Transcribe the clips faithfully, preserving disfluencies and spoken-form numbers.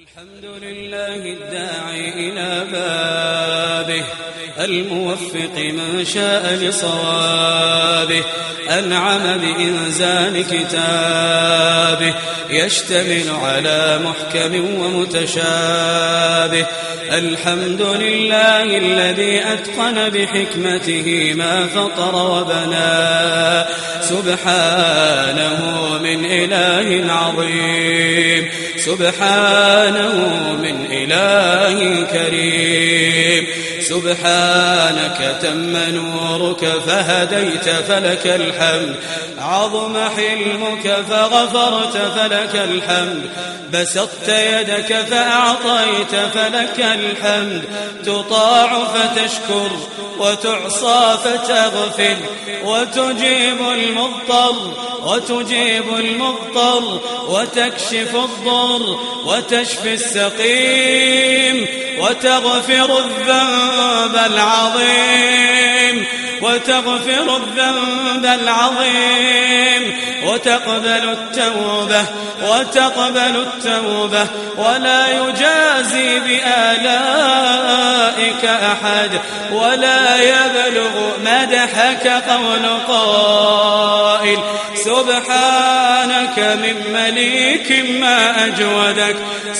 الحمد لله الداعي إلى بابه الموفق من شاء لصوابه أنعم بإنزال كتابه يشتمل على محكم ومتشابه. الحمد لله الذي أتقن بحكمته ما فطر وبنى سبحانه من إله عظيم سبحانه من إله كريم. سبحانك تم نورك فهديت فلك الحمد عظم حلمك فغفرت فلك الحمد بسطت يدك فأعطيت فلك الحمد تطاع فتشكر وتعصى فتغفر وتجيب المضطر وتجيب المضطر وتكشف الضر وتشفي السقيم وتغفر الذنب العظيم وتغفر الذنب العظيم وتقبل التوبة وتقبل التوبة ولا يجازي بآلائك أحد ولا يبلغ مدحك قول قائل سبحانك من مليك ما أجودك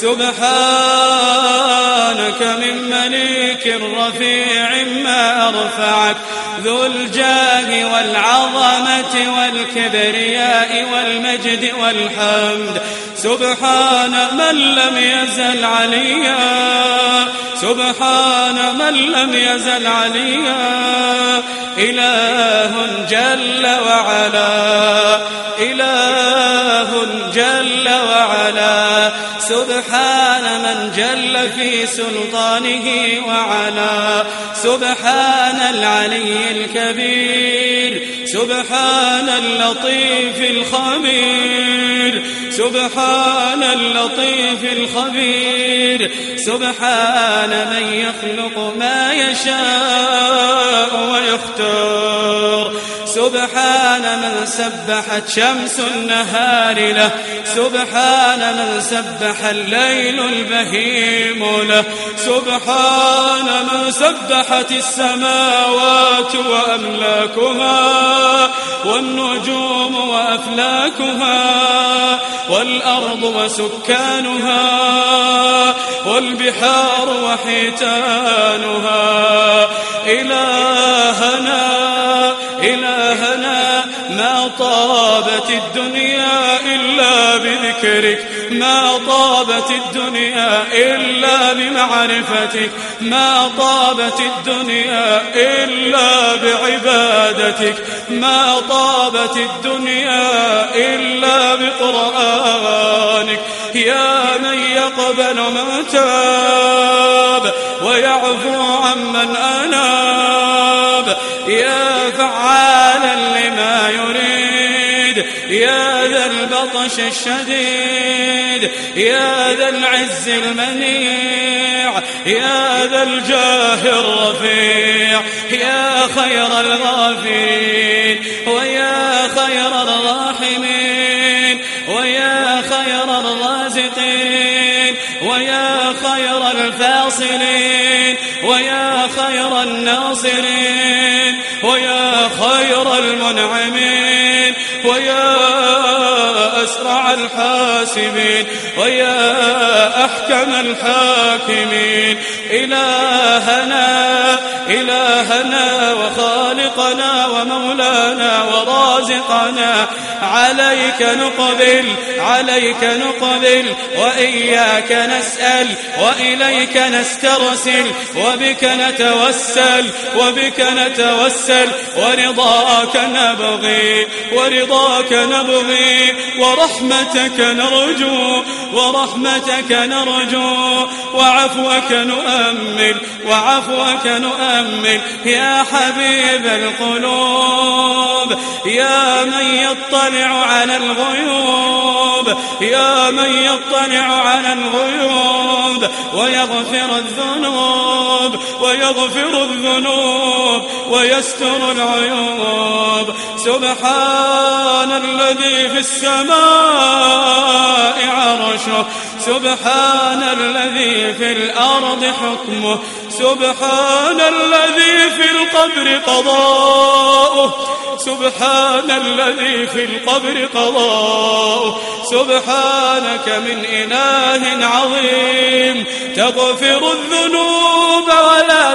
سبحانك من مليك رفيع ما أرفعك ذو الجاه والعظمة والكبرياء والمجد والحمد. سبحان من لم يزل عليا سبحان من لم يزل عليا إله جل وعلا إله جل وعلا. سبحان من جل في سلطانه وعلا سبحان العلي الكبير سبحان اللطيف الخبير سبحان اللطيف الخبير. سبحان من يخلق ما يشاء ويختار سبحان من سبحت شمس النهار له سبحان من سبح الليل البهيم له سبحان من سبحت السماوات وأملاكها والنجوم وأفلاكها والأرض وسكانها والبحار وحيتانها. إلهنا إلهنا ما طابت الدنيا إلا بذكرك ما طابت الدنيا إلا بمعرفتك ما طابت الدنيا إلا بعبادتك ما طابت الدنيا إلا بقرآنك. يا من يقبل من تاب ويعفو عمن أناب يا فعالا لما يريد يا ذا البطش الشديد يا ذا العز المنيع يا ذا الجاه الرفيع يا خير الغافرين ويا خير الراحمين ويا خير الرازقين ويا خير الفاصلين ويا خير الناصرين ويا خير المنعمين ويا أسرع الحاسبين ويا أحكم الحاكمين. إلهنا إلهنا وخالقنا ومولانا ورازقنا عليك نقبل عليك نقبل وإياك نسأل وإليك نسترسل وبك نتوسل وبك نتوسل ورضاك نبغي ورضاك نبغي ورحمتك نرجو ورحمتك نرجو وعفوك نؤمل وعفوك نؤمل. يا حبيب القلوب يا من يطلع على الغيوب يا من يطلع على الغيوب ويغفر الذنوب ويغفر الذنوب ويستر العيوب. سبحان الذي في السماء عرشه سبحان الذي في الأرض حكمه سبحان الذي في القبر قضاؤه سبحان الذي في القبر قضاؤه سبحانك من إله عظيم تغفر الذنوب ولا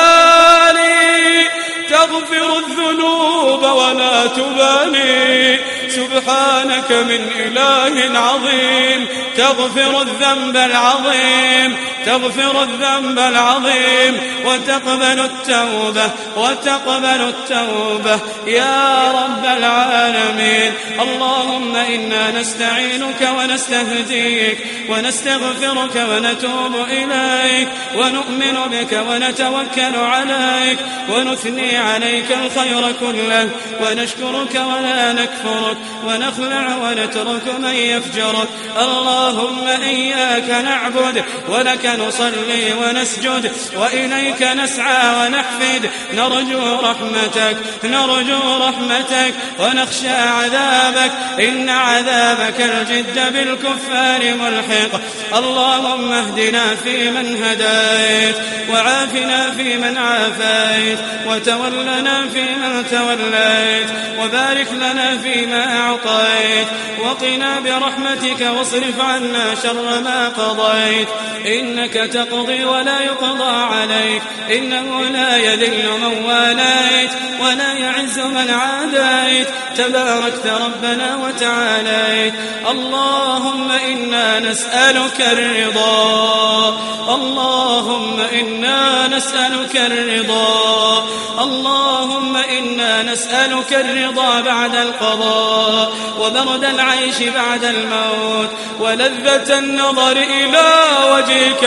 تبالي تغفر الذنوب ولا تبالي سبحانك من إله عظيم تغفر الذنب العظيم تغفر الذنب العظيم وتقبل التوبة وتقبل التوبة يا رب العالمين. اللهم إنا نستعينك ونستهديك ونستغفرك ونتوب إليك ونؤمن بك ونتوكل عليك ونثني عليك الخير كله ونشكرك ولا نكفرك ونخلع ونترك من يفجرك. اللهم إياك نعبد ولك نصلي ونسجد وإليك نسعى ونحفد نرجو رحمتك نرجو رحمتك ونخشى عذابك إن عذابك الجد بالكفار ملحق. اللهم اهدنا فيمن هديت وعافنا فيمن عافيت وتولنا فيمن توليت وبارك لنا فيما أعطيت وقنا برحمتك واصرف عنا شر ما قضيت إنك تقضي ولا يقضى عليك إنه لا يذل من واليت ولا يعز من عاديت تباركت ربنا وتعاليت. اللهم إنا نسألك الرضا اللهم إنا نسألك الرضا اللهم إنا نسألك الرضا بعد القضاء وبرد العيش بعد الموت ولذة النظر إلى وجهك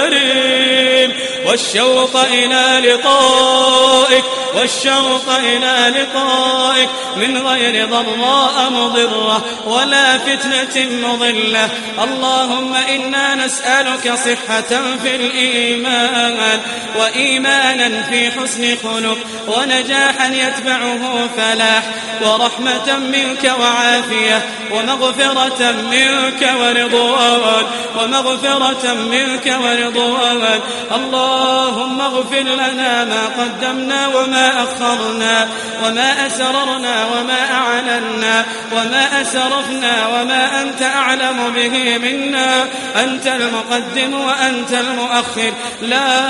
الكريم والشوق إلى لقائك والشوق إلى لقائك من غير ضراء مضرة ولا فتنة مضلة. اللهم إنا نسألك صحة في الإيمان وإيمانا في حسن خلق ونجاحا يتبعه فلاح ورحمة منك وعافية ومغفرة منك ورضوان ومغفرة منك ورضوان. اللهم اغفر لنا ما قدمنا وما أخرنا وما أسررنا وما أعلنا وما أسرفنا وما أنت أعلم به منا أنت المقدم وأنت المؤخر لا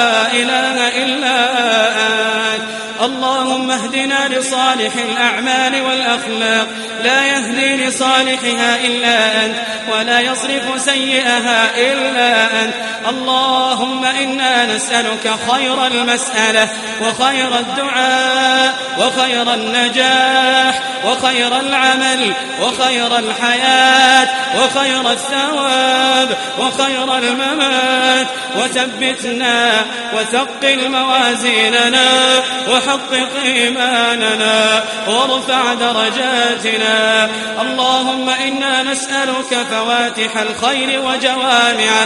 إله إلا أنت. اللهم اهدنا لصالح الأعمال والأخلاق لا يهدي لصالحها إلا أنت ولا يصرف سيئها إلا أنت. اللهم إنا نسألك خير المسألة وخير الدعاء وخير النجاح وخير العمل وخير الحياة وخير الثواب وخير الممات وثبتنا وثقل موازيننا وحقق إيماننا وارفع درجاتنا. اللهم إنا نسألك فواتح الخير وجوامعه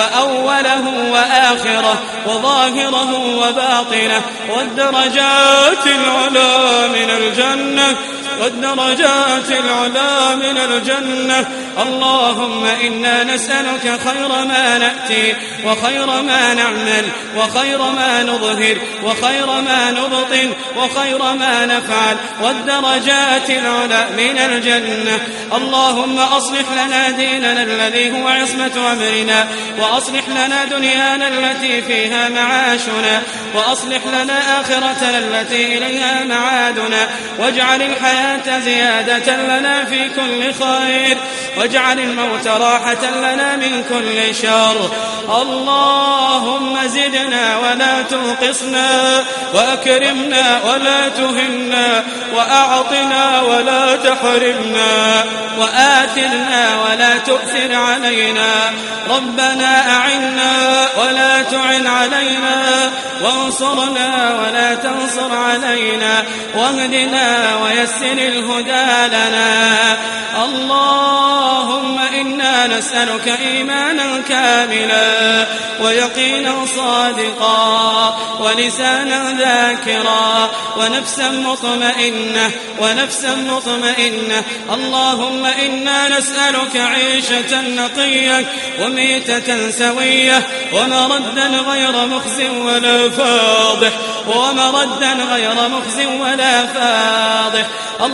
وأوله وآخره وظاهره وباطنه والدرجات العلى من الجنة والدرجات العلى من الجنة. اللهم إنا نسألك خير ما نأتي وخير ما نعمل وخير ما نظهر وخير ما نبطن وخير ما نفعل والدرجات العلى من الجنة. اللهم أصلح لنا ديننا الذي هو عصمة أمرنا وأصلح لنا دنيانا التي فيها معاشنا وأصلح لنا آخرتنا التي إليها معادنا واجعل الحياة زيادة لنا في كل خير واجعل الموت راحة لنا من كل شر. اللهم زدنا ولا تنقصنا وأكرمنا ولا تهنا وأعطنا ولا تحرمنا وآثرنا ولا تؤثر علينا. ربنا أعنا ولا تعن علينا وانصرنا ولا تنصر علينا واهدنا ويسر الهدى لنا. الله اللهم إنا نسألك إيمانا كاملا ويقينا صادقا ولسانا ذاكرا ونفسا مطمئنة ونفسا مطمئنة اللهم إنا نسألك عيشة نقية وميتة سوية ومردا غير مخز ولا فاضح ومردا غير مخز ولا فاضح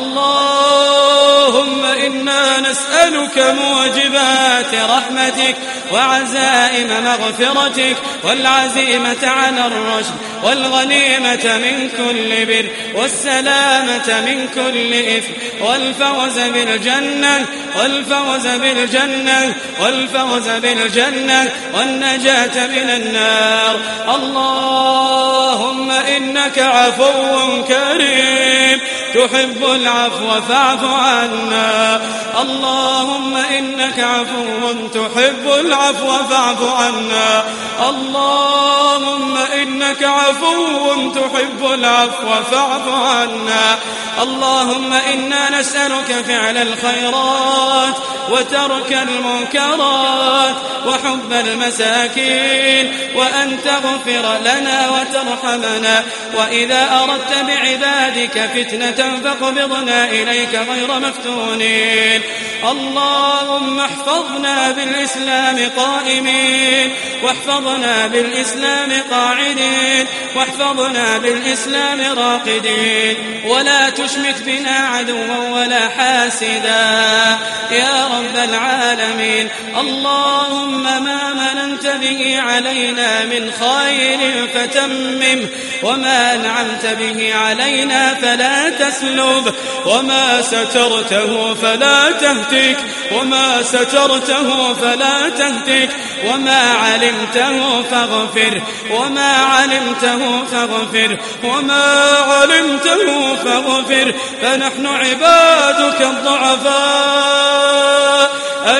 اللهم إنا نسألك موجبات رحمتك وعزائم مغفرتك والعزيمة على الرشد والغنيمة من كل بر والسلامة من كل إثم والفوز بالجنة والفوز بالجنة والفوز بالجنة والنجاة من النار اللهم إنك عفو كريم تحب العفو فاعف عنا اللهم إنك عفو تحب العفو فاعف عنا اللهم إنك عفو تحب العفو فاعف عنا اللهم إنا نسألك فعل الخيرات وترك المنكرات وحب المساكين وأن تغفر لنا وترحمنا وإذا أردت بعبادك فتنة فاقبضنا إليك غير مفتونين اللهم احفظنا بالإسلام قائمين واحفظنا بالإسلام قاعدين واحفظنا بالإسلام راقدين ولا تشمت بنا عدوا ولا حاسدا يا رب العالمين اللهم ما مننت به علينا من خير فتمم وما أنعمت به علينا فلا تسلب وما سترته فلا تهتك وما سترته فلا تهتك وما علمته فاغفر وما علمته فاغفر وما علمته فاغفر فنحن عبادك الضعفاء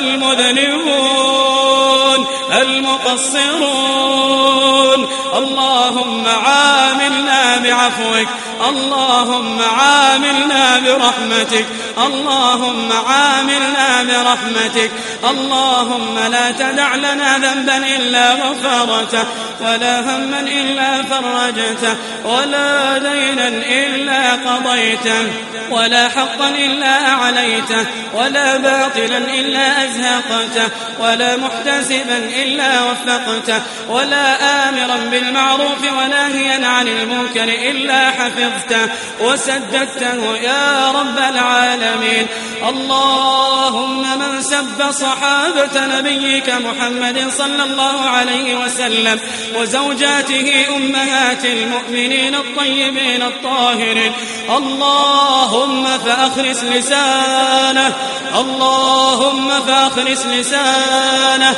المذنبون المقصرون اللهم عاملنا بعفوك اللهم عاملنا برحمتك اللهم عاملنا برحمتك اللهم لا تدع لنا ذنبا إلا غفرته ولا هما إلا فرجته ولا دينا إلا قضيته ولا حقا إلا أعليته ولا باطلا إلا أزهقته ولا محتسبا إلا وفقته ولا آمرا بالمعروف وناهيا عن المنكر إلا حفظته وسددته يا رب العالمين اللهم من سب صحابة نبيك محمد صلى الله عليه وسلم وزوجاته أمهات المؤمنين الطيبين الطاهرين اللهم فأخرس لسانه اللهم فأخرس لسانه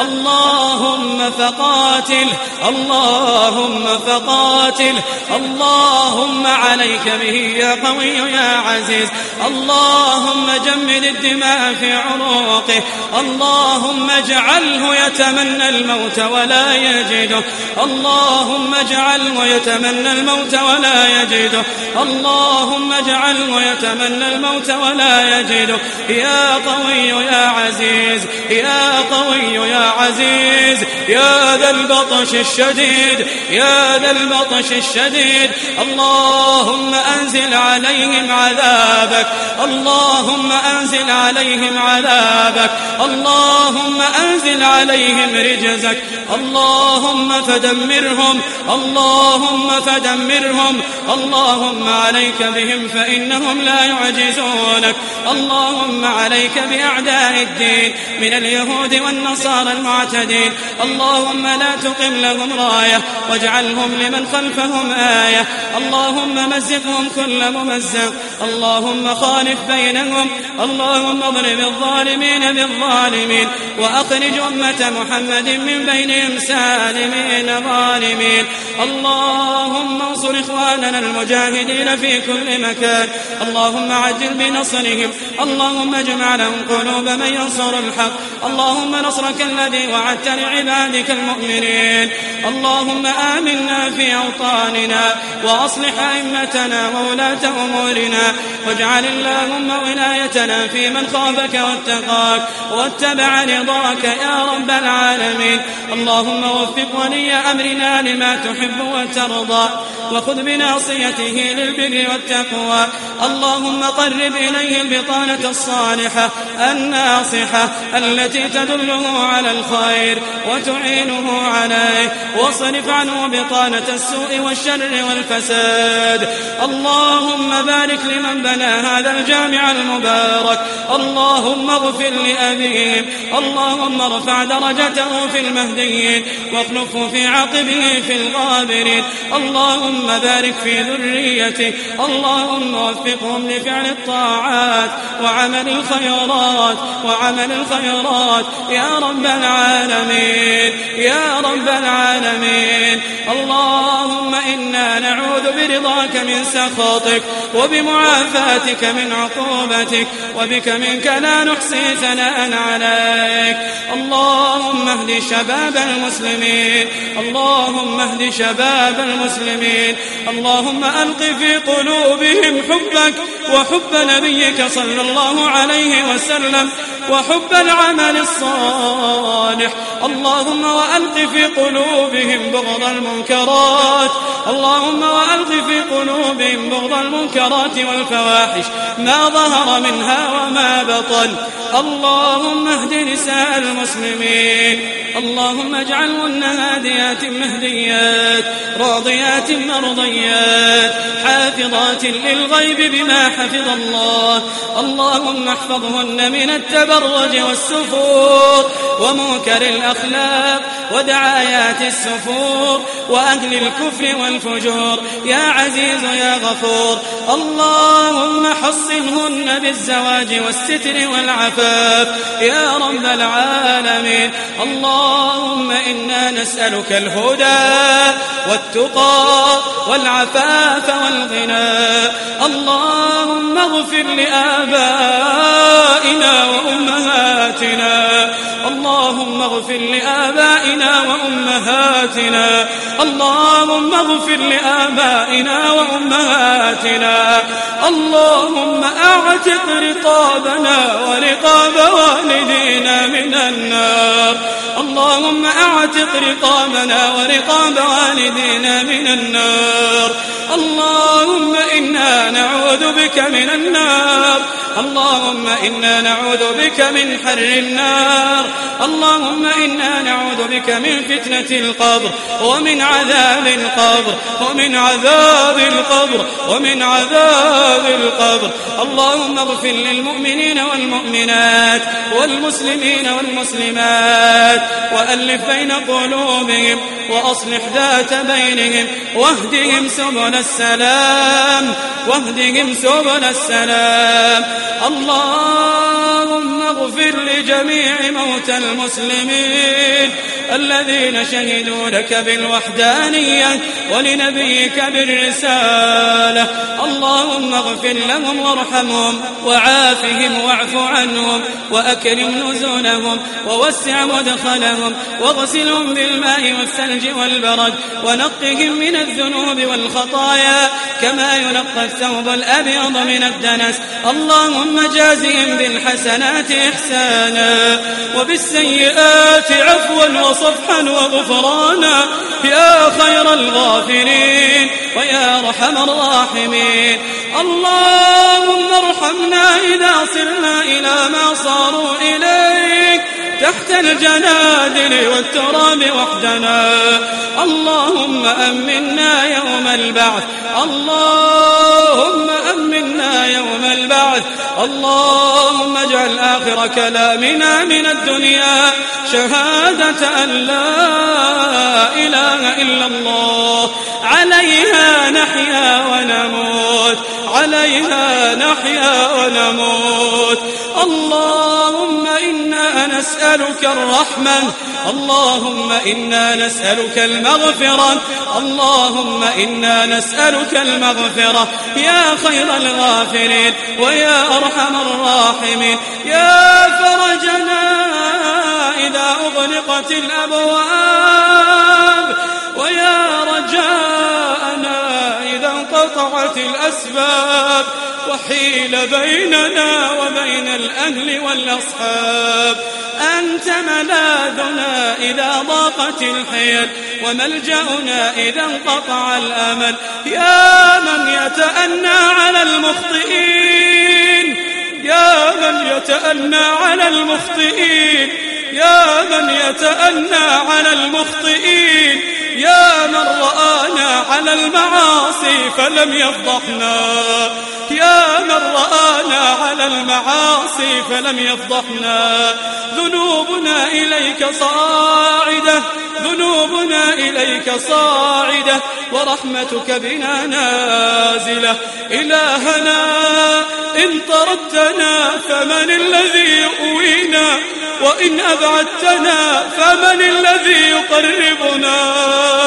اللهم فقاتل اللهم فقاتل اللهم عليك به يا قوي يا عزيز اللهم جمد الدماء في عروقه اللهم اجعله يتمنى الموت ولا يجده اللهم اجعله يتمنى الموت ولا يجده اللهم اجعله يتمنى الموت ولا يجده يا قوي يا عزيز يا قوي يا عزيز يا ذا البطش الشديد يا ذا البطش الشديد اللهم أنزل عليهم عذابك اللهم أنزل عليهم عذابك اللهم أنزل عليهم رجزك اللهم فدمرهم اللهم فدمرهم اللهم عليك بهم فإنهم لا يعجزونك اللهم عليك بأعداء الدين من اليهود والنصارى المعتدين اللهم لا تقم لهم راية واجعلهم لمن خلفهم آية اللهم مزقهم كل ممزق اللهم خالف بينهم اللهم اضرب الظالمين بالظالمين وأخرج أمة محمد من بينهم سالمين ظالمين اللهم انصر إخواننا المجاهدين في كل مكان اللهم عجل بنصرهم اللهم اجمع لهم قلوب من ينصر الحق اللهم نصرك الذي وعدت عبادك المؤمنين. اللهم آمنا في أوطاننا وأصلح أئمتنا وولاة أمورنا، واجعل اللهم ولايتنا في من خافك واتقاك واتبع رضاك يا رب العالمين. اللهم وفق ولي أمرنا لما تحب وترضى، وخذ بناصيته للبر والتقوى. اللهم قرب إليه البطانة الصالحة الناصحة التي تدله على الخير وتعينه عليه، واصرف عنه بطانة السوء والشر والفساد. اللهم بارك لمن بنى هذا الجامع المبارك، اللهم اغفر لأبيهم، اللهم ارفع درجته في المهديين واخلفه في عقبه في الغابرين. اللهم بارك في ذريته، اللهم وفقهم لفعل الطاعات وعمل الخيرات وعمل الخيرات يا رب العالمين يا رب العالمين. اللهم إنا نعوذ برضاك من سخطك وبمعافاتك من عقوبتك، وبك منك لا نحصي ثناء عليك. اللهم اهد شباب المسلمين، اللهم اهد شباب المسلمين. اللهم ألق في قلوبهم حبك وحب نبيك صلى الله عليه وسلم وحب العمل الصالح. اللهم وألق في قلوبهم بغض المنكرات، اللهم وألق في قلوبهم بغض المنكرات والفواحش ما ظهر منها وما بطن. اللهم اهد نساء المسلمين، اللهم اجعلهن هاديات مهديات راضيات مرضيات حافظات للغيب بما حفظ الله. اللهم احفظهن من التبرج والسفور ومنكر الأخلاق ودعايات السفور وأهل الكفر والفجور يا عزيز يا غفور. اللهم حصنهن بالزواج والستر والعفاف يا رب العالمين. اللهم إنا نسألك الهدى والتقى والعفاف والغنى. اللهم اغفر لآبائنا وأمهاتنا، اللهم اغفر لآبائنا وأمهاتنا، اللهم اغفر لآبائنا وأمهاتنا. اللهم أعتق رقابنا ورقاب والدينا من النار، اللهم أعتق رقابنا ورقاب والدينا من النار. اللهم إنا نعوذ بك من النار، اللهم إنا نعوذ بك من حر النار. اللهم إنا نعوذ بك من فتنة القبر ومن عذاب القبر ومن عذاب القبر ومن عذاب القبر. اللهم اغفر للمؤمنين والمؤمنات والمسلمين والمسلمات وألف بين قلوبهم وأصلح ذات بينهم واهدهم سبل السلام واهدهم سبل السلام. اللهم اغفر لجميع موتى المسلمين الذين شهدوا لك بالوحدانية ولنبيك بالرسالة. اللهم اغفر لهم وارحمهم وعافهم واعف عنهم وأكرم نزلهم ووسع مدخلهم واغسلهم بالماء والثلج والبرد ونقهم من الذنوب والخطايا كما ينقى الثوب الأبيض من الدنس. اللهم جازهم بالحسنات إحسانا وبالسيئات عفوا وصفحا وغفرانا يا خير الغافرين ويا أرحم الراحمين. اللهم ارحمنا إذا صرنا إلى ما صاروا إليك تحت الجنادل والتراب وحدنا. اللهم أمنا يوم البعث، اللهم أمنا يوم البعث. اللهم اجعل آخر كلامنا من الدنيا شهادة أن لا إله إلا الله. عليها نحيا ونموت، عليها نحيا ونموت. اللهم إنا نسألك الرحمة، اللهم إنا نسألك المغفرة، اللهم إنا نسألك المغفرة يا خير الغافرين ويا أرحم الراحمين. يا فرجنا إذا أغلقت الأبواب ويا رجاءنا إذا انقطعت الأسباب وحيل بيننا وبين الأهل والأصحاب. أنت ملاذنا إذا ضاقت الحيل وملجأنا إذا انقطع الأمل. يا من يتأنى على المخطئين يا من يتأنى على المخطئين يا من يتأنى على المخطئين يا من رآنا على المعاصي فلم يفضحنا يا من رآنا على المعاصي فلم يفضحنا. ذنوبنا إليك صاعدة ذنوبنا إليك صاعدة ورحمتك بنا نازلة. إلهنا إن طردتنا فمن الذي يؤوينا وإن أبعدتنا فمن الذي يقربنا.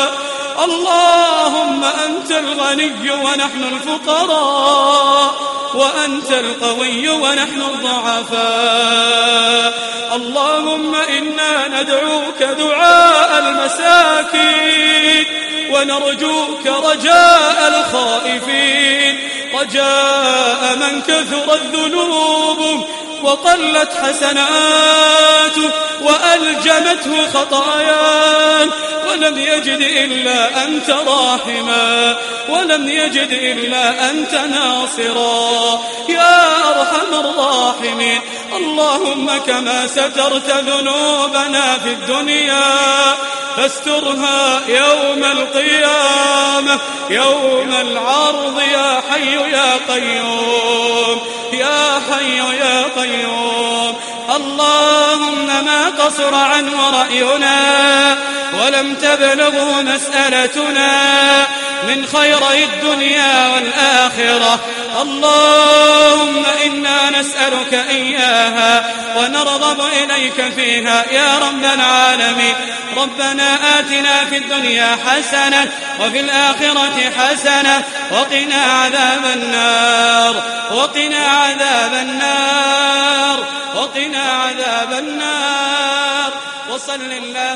اللهم أنت الغني ونحن الفقراء وأنت القوي ونحن الضعفاء. اللهم إنا ندعوك دعاء المساكين ونرجوك رجاء الخائفين رجاء من كثرت ذنوبه وقلت حسناته وألجمته خطاياه ولم يجد إلا أنت راحما ولم يجد إلا أنت ناصرا يا أرحم الراحمين. اللهم كما سترت ذنوبنا في الدنيا فاسترها يوم القيامة يوم العرض يا حي يا قيوم يا حي يا قيوم. اللهم ما قصر عنه رأينا ولم تبلغه مسألتنا من خيري الدنيا والآخرة. اللهم إنا نسألك إياها ونرغب إليك فيها يا رب العالمين. ربنا آتنا في الدنيا حسنة وفي الآخرة حسنة وقنا عذاب النار وقنا عذاب النار وقنا عذاب النار. وصل الله